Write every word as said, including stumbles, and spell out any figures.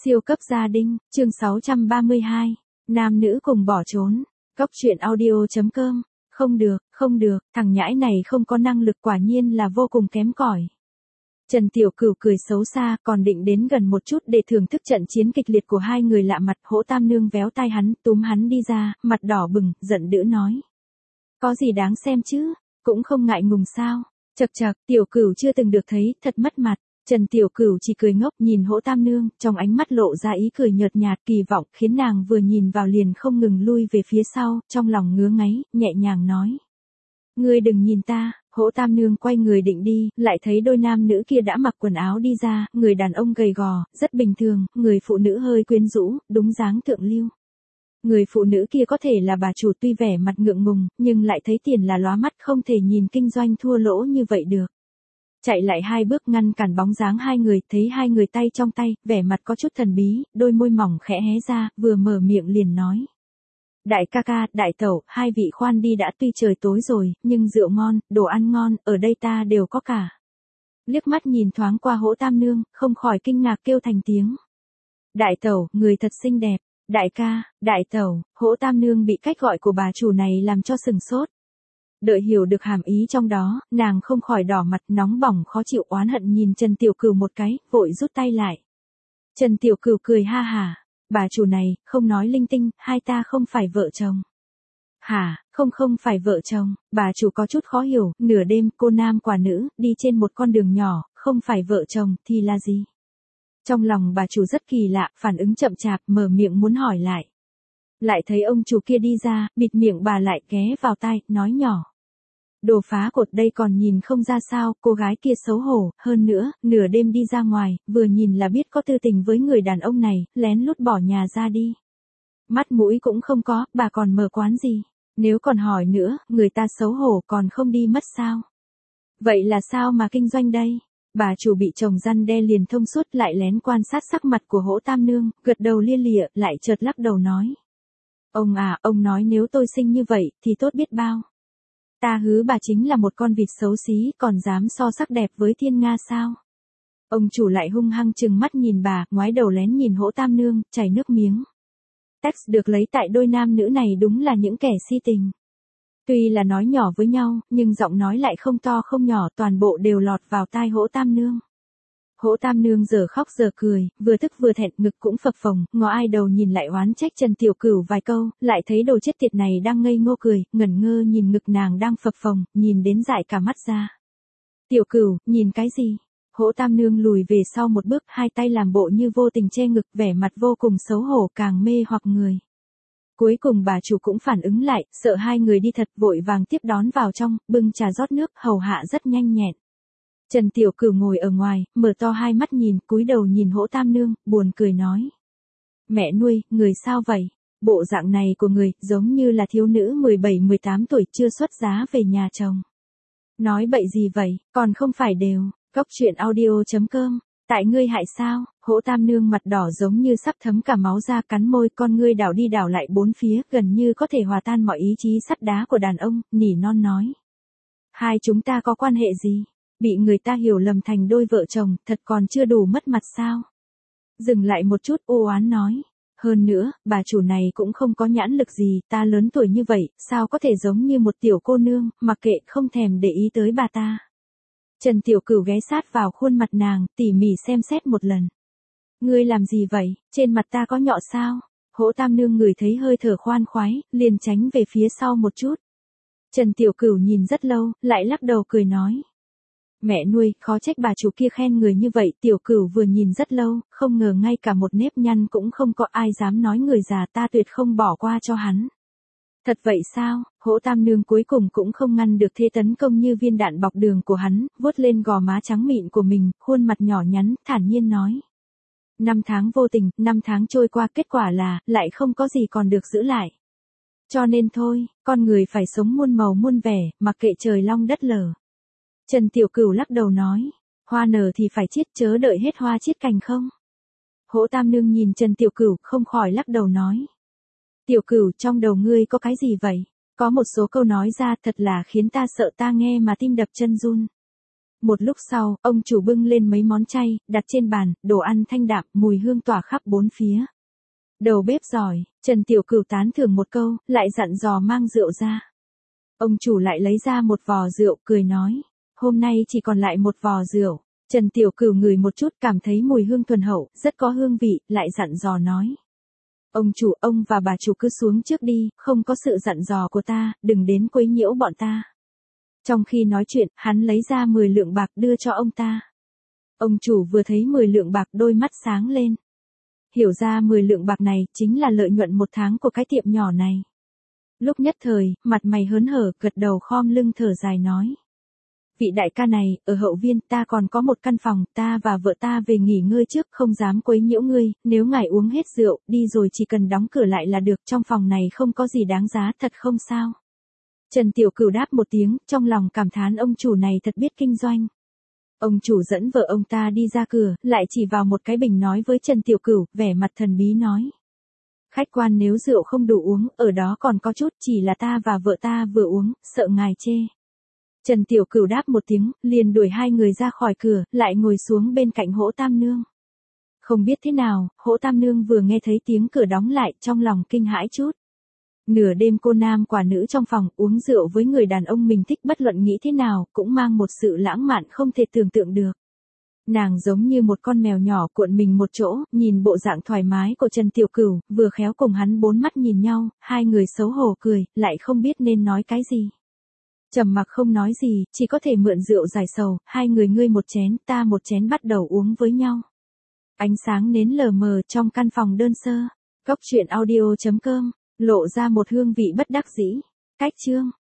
Siêu cấp gia đình, chương sáu trăm ba mươi hai. Nam nữ cùng bỏ trốn. Cốc truyện audio chấm com. Không được, không được, thằng nhãi này không có năng lực, quả nhiên là vô cùng kém cỏi. Trần Tiểu Cửu cười xấu xa, còn định đến gần một chút để thưởng thức trận chiến kịch liệt của hai người lạ mặt. Hỗ Tam Nương véo tai hắn, túm hắn đi ra, mặt đỏ bừng, giận dữ nói. Có gì đáng xem chứ, cũng không ngại ngùng sao. Chậc chậc, Tiểu Cửu chưa từng được thấy, thật mất mặt. Trần Tiểu Cửu chỉ cười ngốc nhìn Hỗ Tam Nương, trong ánh mắt lộ ra ý cười nhợt nhạt kỳ vọng, khiến nàng vừa nhìn vào liền không ngừng lui về phía sau, trong lòng ngứa ngáy, nhẹ nhàng nói. Ngươi đừng nhìn ta. Hỗ Tam Nương quay người định đi, lại thấy đôi nam nữ kia đã mặc quần áo đi ra, người đàn ông gầy gò, rất bình thường, người phụ nữ hơi quyến rũ, đúng dáng thượng lưu. Người phụ nữ kia có thể là bà chủ, tuy vẻ mặt ngượng ngùng, nhưng lại thấy tiền là lóa mắt, không thể nhìn kinh doanh thua lỗ như vậy được. Chạy lại hai bước ngăn cản bóng dáng hai người, thấy hai người tay trong tay, vẻ mặt có chút thần bí, đôi môi mỏng khẽ hé ra, vừa mở miệng liền nói. Đại ca ca, đại tẩu, hai vị khoan đi đã, tuy trời tối rồi, nhưng rượu ngon, đồ ăn ngon, ở đây ta đều có cả. Liếc mắt nhìn thoáng qua Hỗ Tam Nương, không khỏi kinh ngạc kêu thành tiếng. Đại tẩu, người thật xinh đẹp. Đại ca, đại tẩu. Hỗ Tam Nương bị cách gọi của bà chủ này làm cho sừng sốt. Đợi hiểu được hàm ý trong đó, nàng không khỏi đỏ mặt, nóng bỏng khó chịu, oán hận nhìn Trần Tiểu Cửu một cái, vội rút tay lại. Trần Tiểu Cửu cười ha hả. Bà chủ này, không nói linh tinh, hai ta không phải vợ chồng. Hả, không không phải vợ chồng, bà chủ có chút khó hiểu, nửa đêm, cô nam quả nữ, đi trên một con đường nhỏ, không phải vợ chồng, thì là gì? Trong lòng bà chủ rất kỳ lạ, phản ứng chậm chạp, mở miệng muốn hỏi lại. Lại thấy ông chủ kia đi ra, bịt miệng bà lại, ghé vào tai, nói nhỏ. Đồ phá cột đây còn nhìn không ra sao, cô gái kia xấu hổ, hơn nữa, nửa đêm đi ra ngoài, vừa nhìn là biết có tư tình với người đàn ông này, lén lút bỏ nhà ra đi. Mắt mũi cũng không có, bà còn mở quán gì? Nếu còn hỏi nữa, người ta xấu hổ còn không đi mất sao? Vậy là sao mà kinh doanh đây? Bà chủ bị chồng răn đe liền thông suốt, lại lén quan sát sắc mặt của Hỗ Tam Nương, gật đầu lia lịa, lại chợt lắc đầu nói. Ông à, ông nói nếu tôi xinh như vậy, thì tốt biết bao. Ta hứ bà chính là một con vịt xấu xí, còn dám so sắc đẹp với thiên nga sao? Ông chủ lại hung hăng chừng mắt nhìn bà, ngoái đầu lén nhìn Hỗ Tam Nương, chảy nước miếng. Text được lấy tại đôi nam nữ này đúng là những kẻ si tình. Tuy là nói nhỏ với nhau, nhưng giọng nói lại không to không nhỏ, toàn bộ đều lọt vào tai Hỗ Tam Nương. Hỗ Tam Nương giờ khóc giờ cười, vừa tức vừa thẹn, ngực cũng phập phồng, ngó ai đầu nhìn lại oán trách Trần Tiểu Cửu vài câu, lại thấy đồ chết tiệt này đang ngây ngô cười, ngẩn ngơ nhìn ngực nàng đang phập phồng, nhìn đến dại cả mắt ra. Tiểu Cửu, nhìn cái gì? Hỗ Tam Nương lùi về sau một bước, hai tay làm bộ như vô tình che ngực, vẻ mặt vô cùng xấu hổ, càng mê hoặc người. Cuối cùng bà chủ cũng phản ứng lại, sợ hai người đi thật, vội vàng tiếp đón vào trong, bưng trà rót nước, hầu hạ rất nhanh nhẹn. Trần Tiểu Cửu ngồi ở ngoài, mở to hai mắt nhìn, cúi đầu nhìn Hỗ Tam Nương, buồn cười nói. Mẹ nuôi, người sao vậy? Bộ dạng này của người, giống như là thiếu nữ mười bảy mười tám tuổi chưa xuất giá về nhà chồng. Nói bậy gì vậy, còn không phải đều. Cốc truyện audio chấm com. Tại ngươi hại sao? Hỗ Tam Nương mặt đỏ giống như sắp thấm cả máu ra, cắn môi, con ngươi đảo đi đảo lại bốn phía, gần như có thể hòa tan mọi ý chí sắt đá của đàn ông, nỉ non nói. Hai chúng ta có quan hệ gì? Bị người ta hiểu lầm thành đôi vợ chồng, thật còn chưa đủ mất mặt sao? Dừng lại một chút, u oán nói. Hơn nữa, bà chủ này cũng không có nhãn lực gì, ta lớn tuổi như vậy, sao có thể giống như một tiểu cô nương, mặc kệ, không thèm để ý tới bà ta. Trần Tiểu Cửu ghé sát vào khuôn mặt nàng, tỉ mỉ xem xét một lần. Ngươi làm gì vậy, trên mặt ta có nhọ sao? Hỗ Tam Nương ngửi thấy hơi thở khoan khoái, liền tránh về phía sau một chút. Trần Tiểu Cửu nhìn rất lâu, lại lắc đầu cười nói. Mẹ nuôi, khó trách bà chủ kia khen người như vậy. Tiểu Cửu vừa nhìn rất lâu, không ngờ ngay cả một nếp nhăn cũng không có, ai dám nói người già, ta tuyệt không bỏ qua cho hắn. Thật vậy sao? Hỗ Tam Nương cuối cùng cũng không ngăn được thế tấn công như viên đạn bọc đường của hắn, vuốt lên gò má trắng mịn của mình, khuôn mặt nhỏ nhắn, thản nhiên nói. Năm tháng vô tình, năm tháng trôi qua, kết quả là, lại không có gì còn được giữ lại. Cho nên thôi, con người phải sống muôn màu muôn vẻ, mặc kệ trời long đất lở. Trần Tiểu Cửu lắc đầu nói, hoa nở thì phải chiết, chớ đợi hết hoa chiết cành không? Hỗ Tam Nương nhìn Trần Tiểu Cửu, không khỏi lắc đầu nói. Tiểu Cửu, trong đầu ngươi có cái gì vậy? Có một số câu nói ra thật là khiến ta sợ, ta nghe mà tim đập chân run. Một lúc sau, ông chủ bưng lên mấy món chay, đặt trên bàn, đồ ăn thanh đạm, mùi hương tỏa khắp bốn phía. Đầu bếp giỏi, Trần Tiểu Cửu tán thưởng một câu, lại dặn dò mang rượu ra. Ông chủ lại lấy ra một vò rượu, cười nói, hôm nay chỉ còn lại một vò rượu. Trần Tiểu Cửu ngửi một chút cảm thấy mùi hương thuần hậu, rất có hương vị, lại dặn dò nói. Ông chủ, ông và bà chủ cứ xuống trước đi, không có sự dặn dò của ta, đừng đến quấy nhiễu bọn ta. Trong khi nói chuyện, hắn lấy ra mười lượng bạc đưa cho ông ta. Ông chủ vừa thấy mười lượng bạc đôi mắt sáng lên. Hiểu ra mười lượng bạc này chính là lợi nhuận một tháng của cái tiệm nhỏ này. Lúc nhất thời, mặt mày hớn hở, gật đầu khom lưng thở dài nói. Vị đại ca này, ở hậu viên ta còn có một căn phòng, ta và vợ ta về nghỉ ngơi trước, không dám quấy nhiễu ngươi, nếu ngài uống hết rượu, đi rồi chỉ cần đóng cửa lại là được, trong phòng này không có gì đáng giá, thật không sao. Trần Tiểu Cửu đáp một tiếng, trong lòng cảm thán ông chủ này thật biết kinh doanh. Ông chủ dẫn vợ ông ta đi ra cửa, lại chỉ vào một cái bình nói với Trần Tiểu Cửu, vẻ mặt thần bí nói. Khách quan nếu rượu không đủ uống, ở đó còn có chút, chỉ là ta và vợ ta vừa uống, sợ ngài chê. Trần Tiểu Cửu đáp một tiếng, liền đuổi hai người ra khỏi cửa, lại ngồi xuống bên cạnh Hỗ Tam Nương. Không biết thế nào, Hỗ Tam Nương vừa nghe thấy tiếng cửa đóng lại, trong lòng kinh hãi chút. Nửa đêm cô nam quả nữ trong phòng uống rượu với người đàn ông mình thích, bất luận nghĩ thế nào, cũng mang một sự lãng mạn không thể tưởng tượng được. Nàng giống như một con mèo nhỏ cuộn mình một chỗ, nhìn bộ dạng thoải mái của Trần Tiểu Cửu, vừa khéo cùng hắn bốn mắt nhìn nhau, hai người xấu hổ cười, lại không biết nên nói cái gì. Trầm mặc không nói gì, chỉ có thể mượn rượu giải sầu, hai người ngươi một chén, ta một chén bắt đầu uống với nhau. Ánh sáng nến lờ mờ trong căn phòng đơn sơ. Cốc truyện audio chấm com lộ ra một hương vị bất đắc dĩ. Cách chương